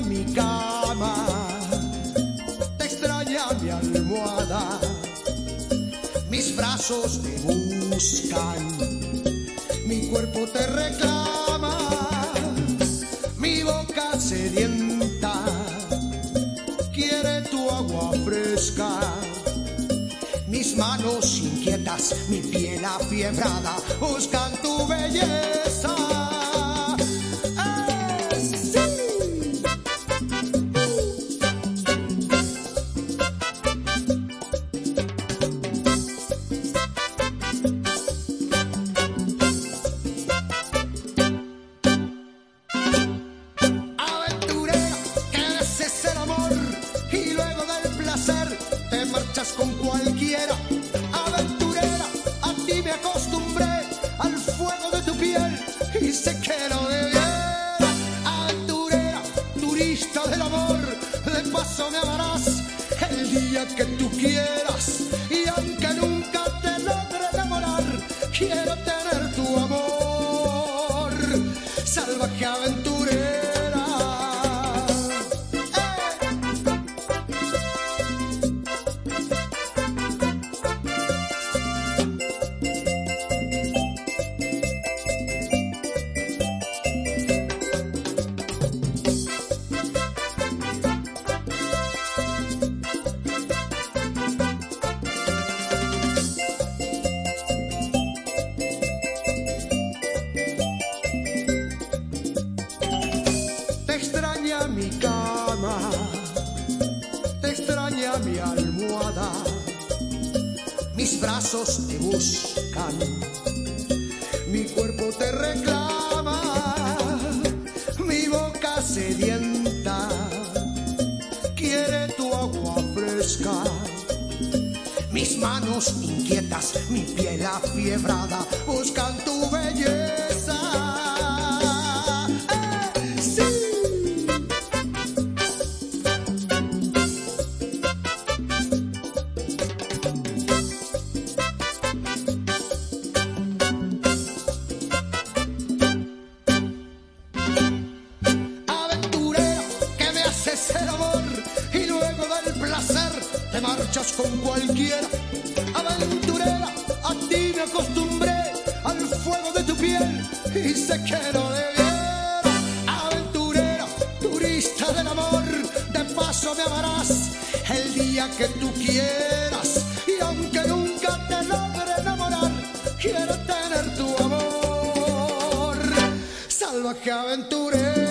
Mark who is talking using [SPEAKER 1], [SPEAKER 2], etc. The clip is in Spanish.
[SPEAKER 1] mi cama, te extraña mi almohada, mis brazos te buscan, mi cuerpo te reclama, mi boca sedienta quiere tu agua fresca, mis manos inquietas, mi piel afiebrada buscan tu belleza. Con cualquiera, aventurera, a ti me acostumbré al fuego de tu piel y sé que no debiera. Aventurera, turista del amor, de paso me amarás el día que tú quieras, y aunque nunca te logre enamorar, quiero tener tu amor, salvaje aventurera. Te extraña mi cama, te extraña mi almohada, mis brazos te buscan, mi cuerpo te reclama, mi boca sedienta quiere tu agua fresca, mis manos inquietas, mi piel afiebrada buscan tu belleza. El amor y luego del placer te marchas con cualquiera. Aventurera, a ti me acostumbré al fuego de tu piel y sé que no debiera. Aventurera, turista del amor, de paso me amarás el día que tú quieras, y aunque nunca te logre enamorar, quiero tener tu amor, salvaje aventurera.